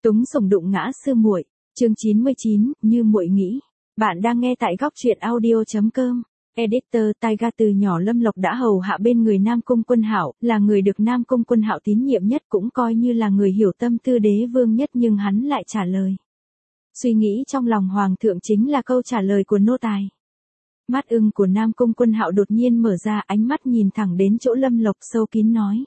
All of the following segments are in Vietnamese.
Túng sủng đụng ngã sư muội, chương 99, như muội nghĩ. Bạn đang nghe tại góc truyện audio.com. Editor Taiga. Từ nhỏ Lâm Lộc đã hầu hạ bên người Nam Cung Quân Hạo, là người được Nam Cung Quân Hạo tín nhiệm nhất, cũng coi như là người hiểu tâm tư đế vương nhất, nhưng hắn lại trả lời. Suy nghĩ trong lòng hoàng thượng chính là câu trả lời của nô tài. Mắt ưng của Nam Cung Quân Hạo đột nhiên mở ra, ánh mắt nhìn thẳng đến chỗ Lâm Lộc, sâu kín nói.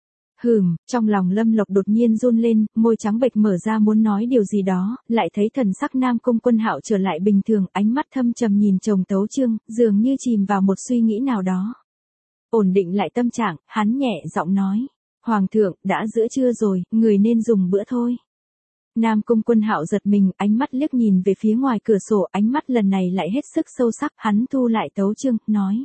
Trong lòng Lâm Lộc đột nhiên run lên, môi trắng bệch mở ra muốn nói điều gì đó, lại thấy thần sắc Nam Cung Quân Hạo trở lại bình thường, ánh mắt thâm trầm nhìn chồng Tấu Chương, dường như chìm vào một suy nghĩ nào đó. Ổn định lại tâm trạng, hắn nhẹ giọng nói, Hoàng thượng, đã giữa trưa rồi, người nên dùng bữa thôi. Nam Cung Quân Hạo giật mình, ánh mắt liếc nhìn về phía ngoài cửa sổ, ánh mắt lần này lại hết sức sâu sắc, hắn thu lại Tấu Chương, nói.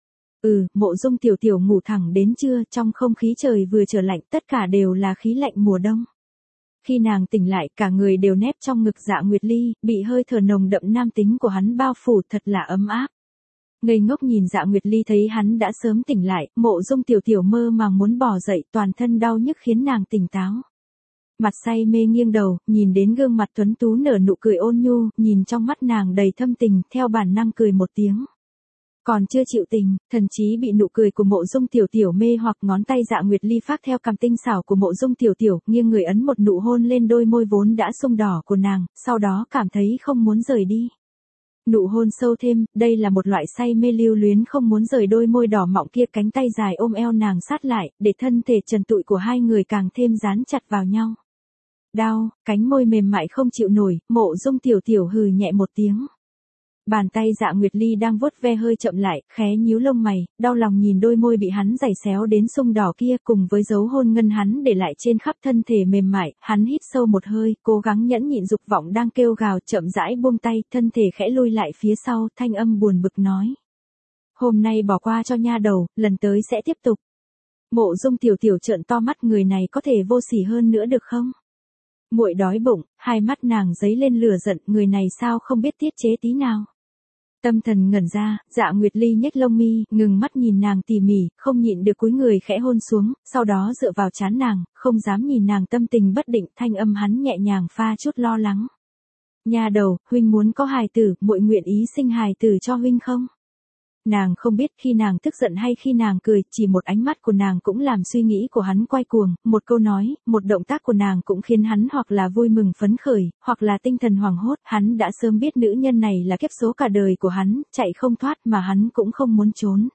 Mộ Dung tiểu tiểu ngủ thẳng đến trưa, trong không khí trời vừa trở lạnh, tất cả đều là khí lạnh mùa đông. Khi nàng tỉnh lại, cả người đều nép trong ngực Dạ Nguyệt Ly, bị hơi thở nồng đậm nam tính của hắn bao phủ, thật là ấm áp. Ngây ngốc nhìn Dạ Nguyệt Ly thấy hắn đã sớm tỉnh lại, Mộ Dung tiểu tiểu mơ màng muốn bò dậy, toàn thân đau nhức khiến nàng tỉnh táo. Mặt say mê nghiêng đầu, nhìn đến gương mặt tuấn tú nở nụ cười ôn nhu, nhìn trong mắt nàng đầy thâm tình, theo bản năng cười một tiếng. Còn chưa chịu tình, thần chí bị nụ cười của Mộ Dung tiểu tiểu mê hoặc, ngón tay Dạ Nguyệt Ly phác theo cằm tinh xảo của Mộ Dung tiểu tiểu, nghiêng người ấn một nụ hôn lên đôi môi vốn đã sung đỏ của nàng, sau đó cảm thấy không muốn rời đi. Nụ hôn sâu thêm, đây là một loại say mê lưu luyến không muốn rời đôi môi đỏ mọng kia, cánh tay dài ôm eo nàng sát lại, để thân thể trần trụi của hai người càng thêm dán chặt vào nhau. Đau, cánh môi mềm mại không chịu nổi, Mộ Dung tiểu tiểu hừ nhẹ một tiếng. Bàn tay Dạ Nguyệt Ly đang vuốt ve hơi chậm lại, khé nhíu lông mày, đau lòng nhìn đôi môi bị hắn giày xéo đến sung đỏ kia, cùng với dấu hôn ngân hắn để lại trên khắp thân thể mềm mại, hắn hít sâu một hơi, cố gắng nhẫn nhịn dục vọng đang kêu gào, chậm rãi buông tay, thân thể khẽ lui lại phía sau, thanh âm buồn bực nói. Hôm nay bỏ qua cho nha đầu, lần tới sẽ tiếp tục. Mộ Dung tiểu tiểu trợn to mắt, người này có thể vô sỉ hơn nữa được không? Muội đói bụng, hai mắt nàng giấy lên lửa giận, người này sao không biết tiết chế tí nào. Tâm thần ngẩn ra, Dạ Nguyệt Ly nhếch lông mi, ngừng mắt nhìn nàng tỉ mỉ, không nhịn được cúi người khẽ hôn xuống, sau đó dựa vào trán nàng, không dám nhìn nàng tâm tình bất định, thanh âm hắn nhẹ nhàng pha chút lo lắng. Nha đầu, huynh muốn có hài tử, muội nguyện ý sinh hài tử cho huynh không? Nàng không biết khi nàng tức giận hay khi nàng cười, chỉ một ánh mắt của nàng cũng làm suy nghĩ của hắn quay cuồng, một câu nói, một động tác của nàng cũng khiến hắn hoặc là vui mừng phấn khởi, hoặc là tinh thần hoảng hốt, hắn đã sớm biết nữ nhân này là kiếp số cả đời của hắn, chạy không thoát mà hắn cũng không muốn trốn.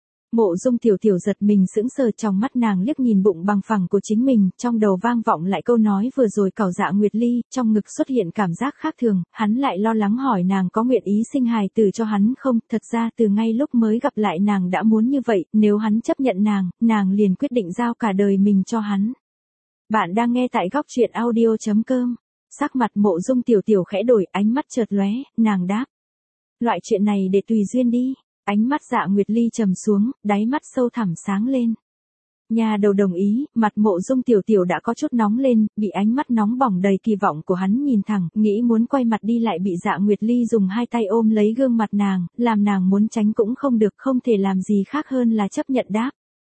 Mộ Dung tiểu tiểu giật mình sững sờ, trong mắt nàng liếc nhìn bụng bằng phẳng của chính mình, trong đầu vang vọng lại câu nói vừa rồi cào Dạ Nguyệt Ly, trong ngực xuất hiện cảm giác khác thường, hắn lại lo lắng hỏi nàng có nguyện ý sinh hài tử cho hắn không, thật ra từ ngay lúc mới gặp lại nàng đã muốn như vậy, nếu hắn chấp nhận nàng liền quyết định giao cả đời mình cho hắn. Bạn đang nghe tại góc truyện audio.com. Sắc mặt Mộ Dung tiểu tiểu khẽ đổi, ánh mắt chợt lóe, nàng đáp. Loại chuyện này để tùy duyên đi. Ánh mắt Dạ Nguyệt Ly trầm xuống, đáy mắt sâu thẳm sáng lên. Nhà đầu đồng ý, mặt Mộ Dung tiểu tiểu đã có chút nóng lên, bị ánh mắt nóng bỏng đầy kỳ vọng của hắn nhìn thẳng, nghĩ muốn quay mặt đi lại bị Dạ Nguyệt Ly dùng hai tay ôm lấy gương mặt nàng, làm nàng muốn tránh cũng không được, không thể làm gì khác hơn là chấp nhận đáp.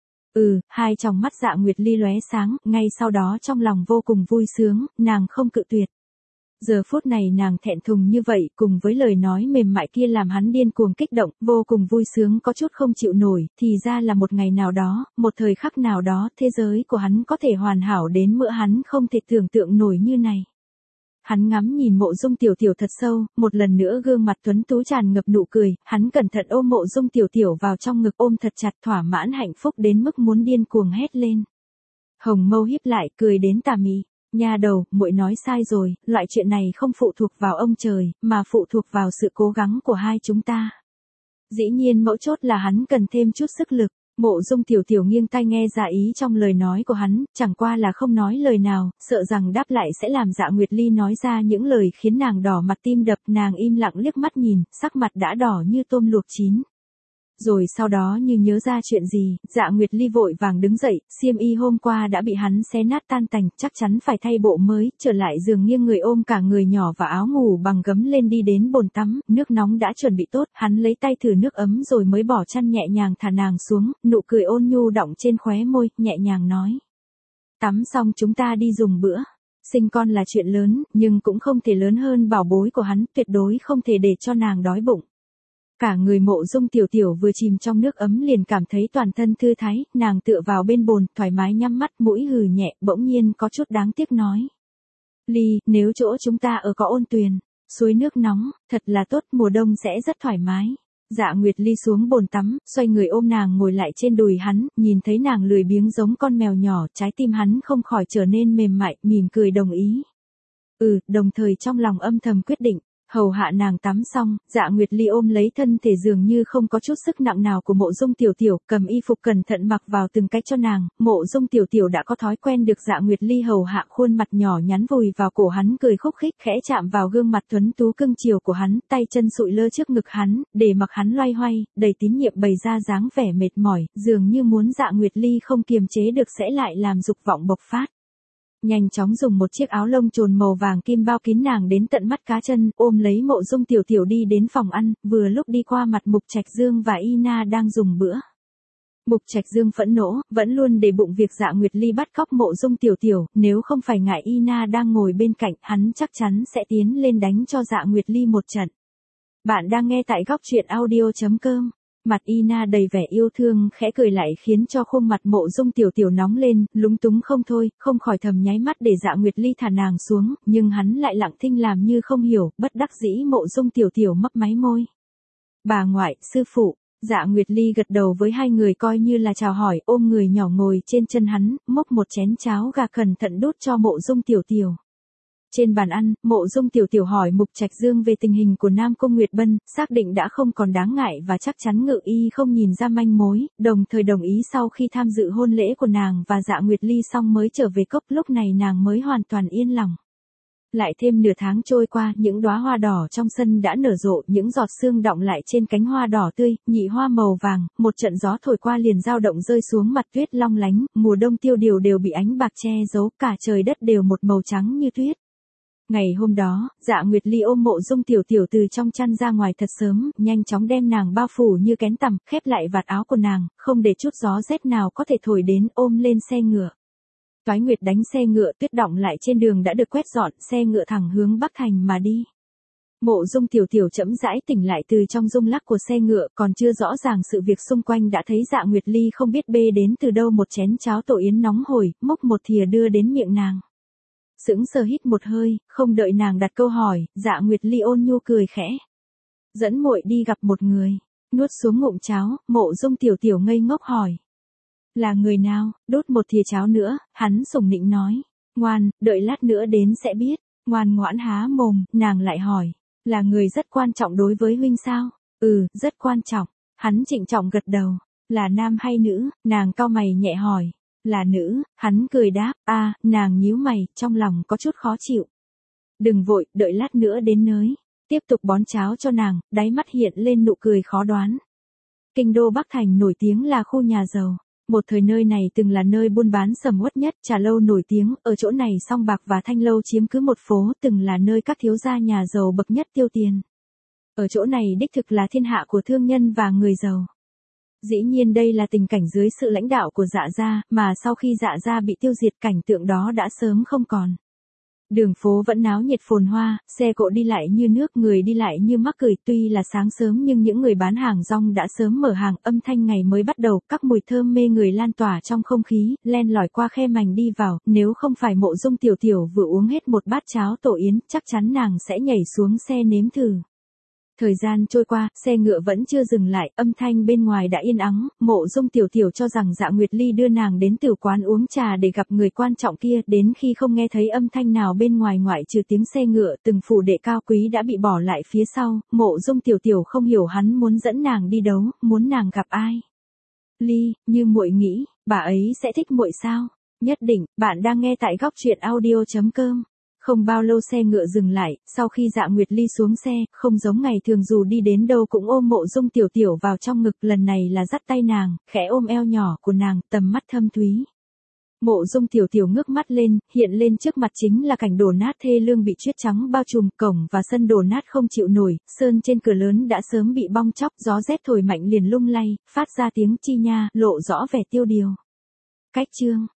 Hai tròng mắt Dạ Nguyệt Ly lóe sáng, ngay sau đó trong lòng vô cùng vui sướng, nàng không cự tuyệt. Giờ phút này nàng thẹn thùng như vậy, cùng với lời nói mềm mại kia làm hắn điên cuồng kích động, vô cùng vui sướng có chút không chịu nổi, thì ra là một ngày nào đó, một thời khắc nào đó, thế giới của hắn có thể hoàn hảo đến mức hắn không thể tưởng tượng nổi như này. Hắn ngắm nhìn Mộ Dung tiểu tiểu thật sâu, một lần nữa gương mặt tuấn tú tràn ngập nụ cười, hắn cẩn thận ôm Mộ Dung tiểu tiểu vào trong ngực, ôm thật chặt, thỏa mãn hạnh phúc đến mức muốn điên cuồng hét lên. Hồng mâu híp lại, cười đến tà mị. Nha đầu, muội nói sai rồi, loại chuyện này không phụ thuộc vào ông trời, mà phụ thuộc vào sự cố gắng của hai chúng ta. Dĩ nhiên mấu chốt là hắn cần thêm chút sức lực. Mộ Dung tiểu tiểu nghiêng tai nghe ra ý trong lời nói của hắn, chẳng qua là không nói lời nào, sợ rằng đáp lại sẽ làm Dạ Nguyệt Ly nói ra những lời khiến nàng đỏ mặt tim đập, nàng im lặng liếc mắt nhìn, sắc mặt đã đỏ như tôm luộc chín. Rồi sau đó như nhớ ra chuyện gì, Dạ Nguyệt Ly vội vàng đứng dậy, xiêm y hôm qua đã bị hắn xé nát tan tành, chắc chắn phải thay bộ mới, trở lại giường nghiêng người ôm cả người nhỏ và áo ngủ bằng gấm lên đi đến bồn tắm, nước nóng đã chuẩn bị tốt, hắn lấy tay thử nước ấm rồi mới bỏ chăn nhẹ nhàng thả nàng xuống, nụ cười ôn nhu đọng trên khóe môi, nhẹ nhàng nói. Tắm xong chúng ta đi dùng bữa. Sinh con là chuyện lớn, nhưng cũng không thể lớn hơn bảo bối của hắn, tuyệt đối không thể để cho nàng đói bụng. Cả người Mộ Dung Tiểu Tiểu vừa chìm trong nước ấm liền cảm thấy toàn thân thư thái, nàng tựa vào bên bồn, thoải mái nhắm mắt, mũi hừ nhẹ, bỗng nhiên có chút đáng tiếc nói. Ly, nếu chỗ chúng ta ở có ôn tuyền, suối nước nóng, thật là tốt, mùa đông sẽ rất thoải mái. Dạ Nguyệt Ly xuống bồn tắm, xoay người ôm nàng ngồi lại trên đùi hắn, nhìn thấy nàng lười biếng giống con mèo nhỏ, trái tim hắn không khỏi trở nên mềm mại, mỉm cười đồng ý. Đồng thời trong lòng âm thầm quyết định, hầu hạ nàng tắm xong, Dạ Nguyệt Ly ôm lấy thân thể dường như không có chút sức nặng nào của Mộ Dung Tiểu Tiểu, cầm y phục cẩn thận mặc vào từng cái cho nàng, Mộ Dung Tiểu Tiểu đã có thói quen được Dạ Nguyệt Ly hầu hạ, khuôn mặt nhỏ nhắn vùi vào cổ hắn cười khúc khích, khẽ chạm vào gương mặt tuấn tú cưng chiều của hắn, tay chân sụi lơ trước ngực hắn, để mặc hắn loay hoay, đầy tín nhiệm bày ra dáng vẻ mệt mỏi, dường như muốn Dạ Nguyệt Ly không kiềm chế được sẽ lại làm dục vọng bộc phát. Nhanh chóng dùng một chiếc áo lông trồn màu vàng kim bao kín nàng đến tận mắt cá chân, ôm lấy Mộ Dung Tiểu Tiểu đi đến phòng ăn, vừa lúc đi qua mặt Mục Trạch Dương và Ina đang dùng bữa. Mục Trạch Dương phẫn nộ, vẫn luôn để bụng việc Dạ Nguyệt Ly bắt cóc Mộ Dung Tiểu Tiểu, nếu không phải ngại Ina đang ngồi bên cạnh, hắn chắc chắn sẽ tiến lên đánh cho Dạ Nguyệt Ly một trận. Bạn đang nghe tại góc truyện audio.com. Mặt Ina đầy vẻ yêu thương, khẽ cười lại khiến cho khuôn mặt Mộ Dung Tiểu Tiểu nóng lên, lúng túng không thôi, không khỏi thầm nháy mắt để Dạ Nguyệt Ly thả nàng xuống, nhưng hắn lại lặng thinh làm như không hiểu, bất đắc dĩ Mộ Dung Tiểu Tiểu mấp máy môi. Bà ngoại, sư phụ. Dạ Nguyệt Ly gật đầu với hai người coi như là chào hỏi, ôm người nhỏ ngồi trên chân hắn, múc một chén cháo gà cẩn thận đút cho Mộ Dung Tiểu Tiểu. Trên bàn ăn, Mộ Dung Tiểu Tiểu hỏi Mục Trạch Dương về tình hình của Nam Cung Nguyệt Bân, xác định đã không còn đáng ngại và chắc chắn Ngự Y không nhìn ra manh mối, đồng thời đồng ý sau khi tham dự hôn lễ của nàng và Dạ Nguyệt Ly xong mới trở về cốc, lúc này nàng mới hoàn toàn yên lòng. Lại thêm nửa tháng trôi qua, những đóa hoa đỏ trong sân đã nở rộ, những giọt sương đọng lại trên cánh hoa đỏ tươi, nhị hoa màu vàng, một trận gió thổi qua liền dao động rơi xuống mặt tuyết long lánh, mùa đông tiêu điều đều bị ánh bạc che giấu, cả trời đất đều một màu trắng như tuyết. Ngày hôm đó, Dạ Nguyệt Ly ôm Mộ Dung Tiểu Tiểu từ trong chăn ra ngoài thật sớm, nhanh chóng đem nàng bao phủ như kén tằm, khép lại vạt áo của nàng, không để chút gió rét nào có thể thổi đến, ôm lên xe ngựa. Toái Nguyệt đánh xe ngựa, tuyết đọng lại trên đường đã được quét dọn, xe ngựa thẳng hướng Bắc Thành mà đi. Mộ Dung Tiểu Tiểu chậm rãi tỉnh lại từ trong rung lắc của xe ngựa, còn chưa rõ ràng sự việc xung quanh đã thấy Dạ Nguyệt Ly không biết bê đến từ đâu một chén cháo tổ yến nóng hổi, múc một thìa đưa đến miệng nàng. Sững sờ hít một hơi, không đợi nàng đặt câu hỏi, Dạ Nguyệt Ly ôn nhu cười khẽ. Dẫn muội đi gặp một người. Nuốt xuống ngụm cháo, Mộ Dung Tiểu Tiểu ngây ngốc hỏi. Là người nào? Đốt một thìa cháo nữa, hắn sủng nịnh nói. Ngoan, đợi lát nữa đến sẽ biết. Ngoan ngoãn há mồm, nàng lại hỏi. Là người rất quan trọng đối với huynh sao? Rất quan trọng. Hắn trịnh trọng gật đầu. Là nam hay nữ? Nàng cau mày nhẹ hỏi. Là nữ, hắn cười đáp, nàng nhíu mày, trong lòng có chút khó chịu. Đừng vội, đợi lát nữa đến nới. Tiếp tục bón cháo cho nàng, đáy mắt hiện lên nụ cười khó đoán. Kinh đô Bắc Thành nổi tiếng là khu nhà giàu. Một thời nơi này từng là nơi buôn bán sầm uất nhất, trà lâu nổi tiếng, ở chỗ này song bạc và thanh lâu chiếm cứ một phố, từng là nơi các thiếu gia nhà giàu bậc nhất tiêu tiền. Ở chỗ này đích thực là thiên hạ của thương nhân và người giàu. Dĩ nhiên đây là tình cảnh dưới sự lãnh đạo của Dạ gia, mà sau khi Dạ gia bị tiêu diệt cảnh tượng đó đã sớm không còn. Đường phố vẫn náo nhiệt phồn hoa, xe cộ đi lại như nước, người đi lại như mắc cười, tuy là sáng sớm nhưng những người bán hàng rong đã sớm mở hàng, âm thanh ngày mới bắt đầu, các mùi thơm mê người lan tỏa trong không khí, len lỏi qua khe mảnh đi vào, nếu không phải Mộ Dung Tiểu Tiểu vừa uống hết một bát cháo tổ yến, chắc chắn nàng sẽ nhảy xuống xe nếm thử. Thời gian trôi qua, xe ngựa vẫn chưa dừng lại, âm thanh bên ngoài đã yên ắng, Mộ Dung Tiểu Tiểu cho rằng Dạ Nguyệt Ly đưa nàng đến tiểu quán uống trà để gặp người quan trọng kia, đến khi không nghe thấy âm thanh nào bên ngoài ngoại trừ tiếng xe ngựa, từng phủ đệ cao quý đã bị bỏ lại phía sau, Mộ Dung Tiểu Tiểu không hiểu hắn muốn dẫn nàng đi đâu, muốn nàng gặp ai. Ly, như muội nghĩ, bà ấy sẽ thích muội sao? Nhất định, bạn đang nghe tại góc truyện audio.com. Không bao lâu xe ngựa dừng lại, sau khi Dạ Nguyệt Ly xuống xe, không giống ngày thường dù đi đến đâu cũng ôm Mộ Dung Tiểu Tiểu vào trong ngực, lần này là dắt tay nàng, khẽ ôm eo nhỏ của nàng, tầm mắt thâm thúy. Mộ Dung Tiểu Tiểu ngước mắt lên, hiện lên trước mặt chính là cảnh đổ nát thê lương bị tuyết trắng bao trùm, cổng và sân đổ nát không chịu nổi, sơn trên cửa lớn đã sớm bị bong tróc, gió rét thổi mạnh liền lung lay, phát ra tiếng chi nha, lộ rõ vẻ tiêu điều. Cách chương